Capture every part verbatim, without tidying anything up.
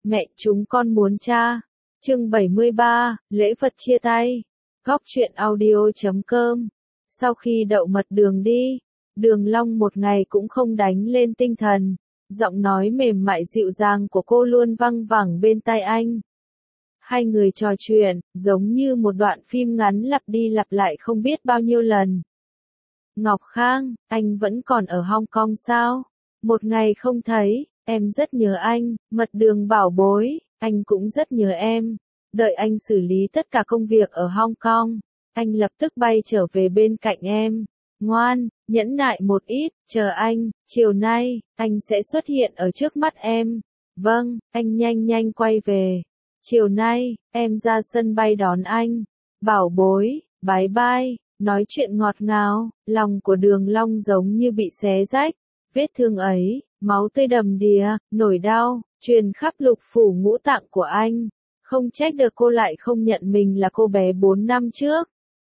Mẹ chúng con muốn cha. Chương bảy mươi ba, lễ vật chia tay. Góc truyện audio chấm com. Sau khi đậu mật đường đi, Đường Long một ngày cũng không đánh lên tinh thần. Giọng nói mềm mại dịu dàng của cô luôn văng vẳng bên tai anh. Hai người trò chuyện, giống như một đoạn phim ngắn lặp đi lặp lại không biết bao nhiêu lần. Ngọc Khang, anh vẫn còn ở Hong Kong sao? Một ngày không thấy, em rất nhớ anh. Mật đường bảo bối, anh cũng rất nhớ em. Đợi anh xử lý tất cả công việc ở Hong Kong, anh lập tức bay trở về bên cạnh em. Ngoan, nhẫn nại một ít, chờ anh, chiều nay, anh sẽ xuất hiện ở trước mắt em. Vâng, anh nhanh nhanh quay về. Chiều nay, em ra sân bay đón anh. Bảo bối, bye bye. Nói chuyện ngọt ngào, lòng của Đường Long giống như bị xé rách. Vết thương ấy, máu tươi đầm đìa, nổi đau, truyền khắp lục phủ ngũ tạng của anh. Không trách được cô lại không nhận mình là cô bé bốn năm trước.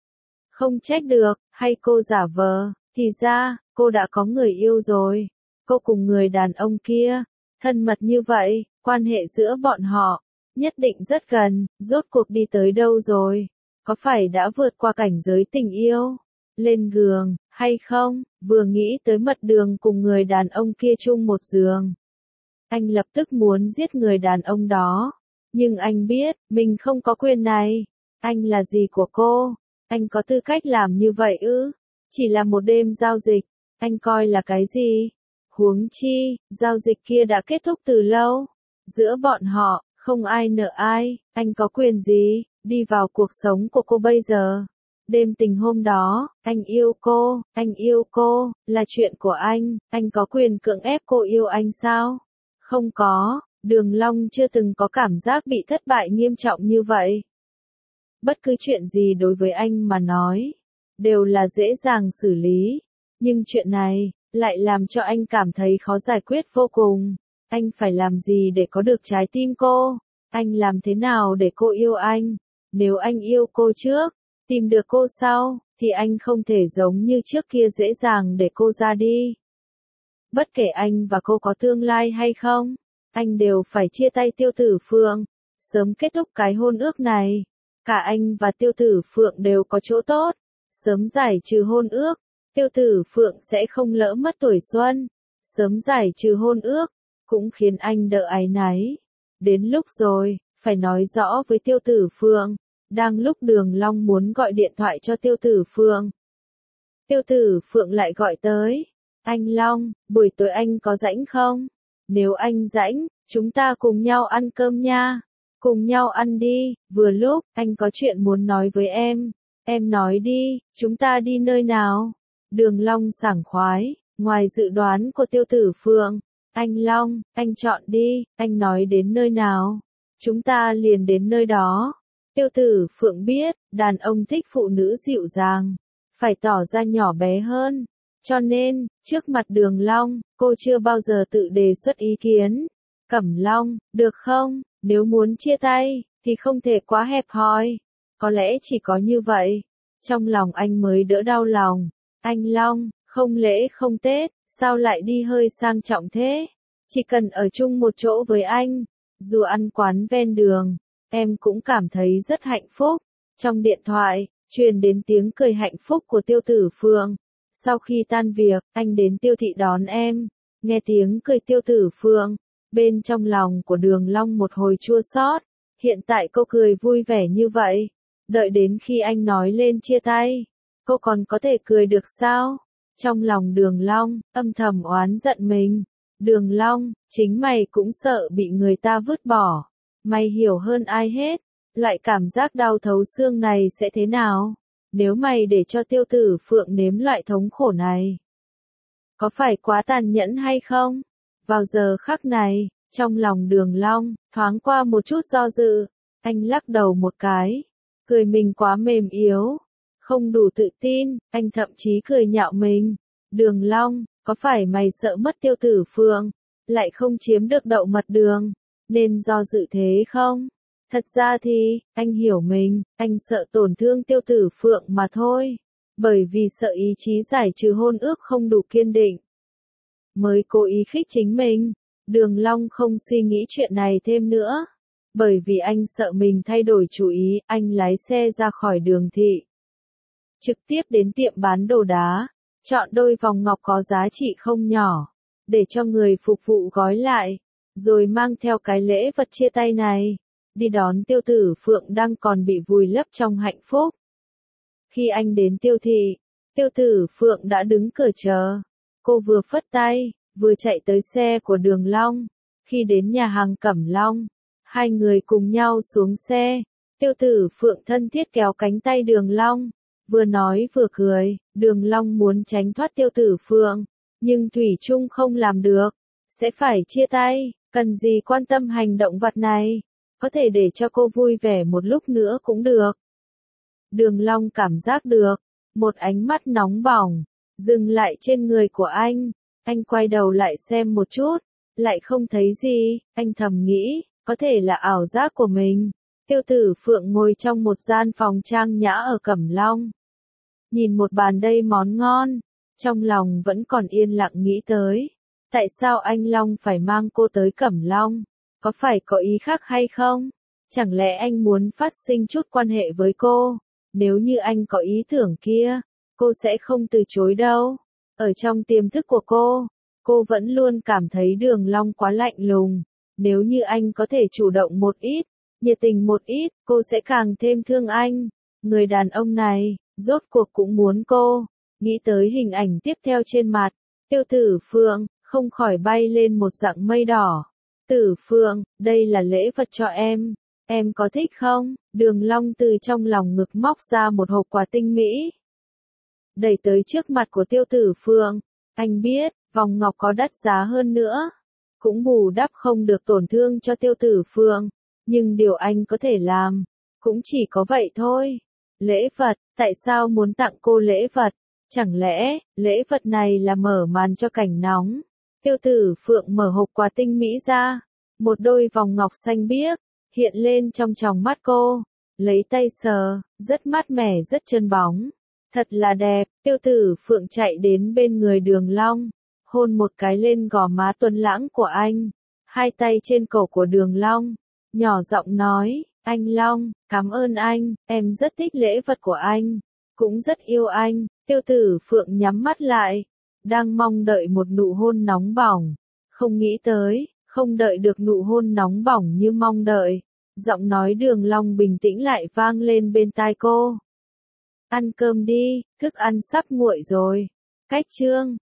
Không trách được, hay cô giả vờ, thì ra, cô đã có người yêu rồi. Cô cùng người đàn ông kia, thân mật như vậy, quan hệ giữa bọn họ, nhất định rất gần, rốt cuộc đi tới đâu rồi? Có phải đã vượt qua cảnh giới tình yêu, lên giường, hay không? Vừa nghĩ tới mật đường cùng người đàn ông kia chung một giường. Anh lập tức muốn giết người đàn ông đó. Nhưng anh biết, mình không có quyền này. Anh là gì của cô? Anh có tư cách làm như vậy ư? Chỉ là một đêm giao dịch, anh coi là cái gì? Huống chi, giao dịch kia đã kết thúc từ lâu. Giữa bọn họ, không ai nợ ai, anh có quyền gì, đi vào cuộc sống của cô bây giờ? Đêm tình hôm đó, anh yêu cô, anh yêu cô, là chuyện của anh, anh có quyền cưỡng ép cô yêu anh sao? Không có, Đường Long chưa từng có cảm giác bị thất bại nghiêm trọng như vậy. Bất cứ chuyện gì đối với anh mà nói, đều là dễ dàng xử lý. Nhưng chuyện này, lại làm cho anh cảm thấy khó giải quyết vô cùng. Anh phải làm gì để có được trái tim cô? Anh làm thế nào để cô yêu anh? Nếu anh yêu cô trước, tìm được cô sau, thì anh không thể giống như trước kia dễ dàng để cô ra đi. Bất kể anh và cô có tương lai hay không, anh đều phải chia tay Tiêu Tử Phượng, sớm kết thúc cái hôn ước này. Cả anh và Tiêu Tử Phượng đều có chỗ tốt, sớm giải trừ hôn ước, Tiêu Tử Phượng sẽ không lỡ mất tuổi xuân. Sớm giải trừ hôn ước, cũng khiến anh đỡ áy náy. Đến lúc rồi, phải nói rõ với Tiêu Tử Phượng. Đang lúc Đường Long muốn gọi điện thoại cho Tiêu Tử Phượng, Tiêu Tử Phượng lại gọi tới. Anh Long, buổi tối anh có rảnh không? Nếu anh rảnh, chúng ta cùng nhau ăn cơm nha. Cùng nhau ăn đi, vừa lúc, anh có chuyện muốn nói với em. Em nói đi, chúng ta đi nơi nào? Đường Long sảng khoái, ngoài dự đoán của Tiêu Tử Phượng. Anh Long, anh chọn đi, anh nói đến nơi nào? Chúng ta liền đến nơi đó. Tiêu Tử Phượng biết, đàn ông thích phụ nữ dịu dàng, phải tỏ ra nhỏ bé hơn. Cho nên, trước mặt Đường Long, cô chưa bao giờ tự đề xuất ý kiến. Cẩm Long, được không? Nếu muốn chia tay, thì không thể quá hẹp hòi. Có lẽ chỉ có như vậy, trong lòng anh mới đỡ đau lòng. Anh Long, không lễ không Tết, sao lại đi hơi sang trọng thế? Chỉ cần ở chung một chỗ với anh, dù ăn quán ven đường, em cũng cảm thấy rất hạnh phúc. Trong điện thoại, truyền đến tiếng cười hạnh phúc của Tiêu Tử Phượng. Sau khi tan việc, anh đến Tiêu thị đón em. Nghe tiếng cười Tiêu Tử Phượng, bên trong lòng của Đường Long một hồi chua xót. Hiện tại cô cười vui vẻ như vậy, đợi đến khi anh nói lên chia tay, cô còn có thể cười được sao? Trong lòng Đường Long, âm thầm oán giận mình. Đường Long, chính mày cũng sợ bị người ta vứt bỏ. Mày hiểu hơn ai hết, loại cảm giác đau thấu xương này sẽ thế nào? Nếu mày để cho Tiêu Tử Phượng nếm loại thống khổ này, có phải quá tàn nhẫn hay không? Vào giờ khắc này, trong lòng Đường Long, thoáng qua một chút do dự. Anh lắc đầu một cái, cười mình quá mềm yếu, không đủ tự tin, anh thậm chí cười nhạo mình. Đường Long, có phải mày sợ mất Tiêu Tử Phượng, lại không chiếm được đậu mật đường, nên do dự thế không? Thật ra thì, anh hiểu mình, anh sợ tổn thương Tiêu Tử Phượng mà thôi. Bởi vì sợ ý chí giải trừ hôn ước không đủ kiên định, mới cố ý khích chính mình. Đường Long không suy nghĩ chuyện này thêm nữa. Bởi vì anh sợ mình thay đổi chủ ý, anh lái xe ra khỏi đường thị. Trực tiếp đến tiệm bán đồ đá, chọn đôi vòng ngọc có giá trị không nhỏ, để cho người phục vụ gói lại, rồi mang theo cái lễ vật chia tay này, đi đón Tiêu Tử Phượng đang còn bị vùi lấp trong hạnh phúc. Khi anh đến Tiêu thị, Tiêu Tử Phượng đã đứng cửa chờ. Cô vừa phất tay, vừa chạy tới xe của Đường Long. Khi đến nhà hàng Cẩm Long, hai người cùng nhau xuống xe. Tiêu Tử Phượng thân thiết kéo cánh tay Đường Long, vừa nói vừa cười. Đường Long muốn tránh thoát Tiêu Tử Phượng, nhưng thủy chung không làm được, sẽ phải chia tay. Cần gì quan tâm hành động vặt này, có thể để cho cô vui vẻ một lúc nữa cũng được. Đường Long cảm giác được một ánh mắt nóng bỏng dừng lại trên người của anh. Anh quay đầu lại xem một chút, lại không thấy gì. Anh thầm nghĩ, có thể là ảo giác của mình. Tiêu Tử Phượng ngồi trong một gian phòng trang nhã ở Cẩm Long, nhìn một bàn đầy món ngon, trong lòng vẫn còn yên lặng nghĩ tới, tại sao anh Long phải mang cô tới Cẩm Long? Có phải có ý khác hay không? Chẳng lẽ anh muốn phát sinh chút quan hệ với cô? Nếu như anh có ý tưởng kia, cô sẽ không từ chối đâu. Ở trong tiềm thức của cô, cô vẫn luôn cảm thấy Đường Long quá lạnh lùng. Nếu như anh có thể chủ động một ít, nhiệt tình một ít, cô sẽ càng thêm thương anh. Người đàn ông này, rốt cuộc cũng muốn cô. Nghĩ tới hình ảnh tiếp theo trên mặt, Tiêu Tử Phượng không khỏi bay lên một dạng mây đỏ. Tử Phượng, đây là lễ vật cho em, em có thích không? Đường Long từ trong lòng ngực móc ra một hộp quà tinh mỹ, đẩy tới trước mặt của Tiêu Tử Phượng. Anh biết, vòng ngọc có đắt giá hơn nữa, cũng bù đắp không được tổn thương cho Tiêu Tử Phượng, nhưng điều anh có thể làm, cũng chỉ có vậy thôi. Lễ vật, tại sao muốn tặng cô lễ vật? Chẳng lẽ, lễ vật này là mở màn cho cảnh nóng? Tiêu Tử Phượng mở hộp quà tinh mỹ ra, một đôi vòng ngọc xanh biếc hiện lên trong tròng mắt cô, lấy tay sờ, rất mát mẻ rất chân bóng, thật là đẹp. Tiêu Tử Phượng chạy đến bên người Đường Long, hôn một cái lên gò má tuấn lãng của anh, hai tay trên cổ của Đường Long, nhỏ giọng nói, anh Long, cảm ơn anh, em rất thích lễ vật của anh, cũng rất yêu anh. Tiêu Tử Phượng nhắm mắt lại, đang mong đợi một nụ hôn nóng bỏng, không nghĩ tới, không đợi được nụ hôn nóng bỏng như mong đợi. Giọng nói Đường Long bình tĩnh lại vang lên bên tai cô. Ăn cơm đi, thức ăn sắp nguội rồi. Cách chương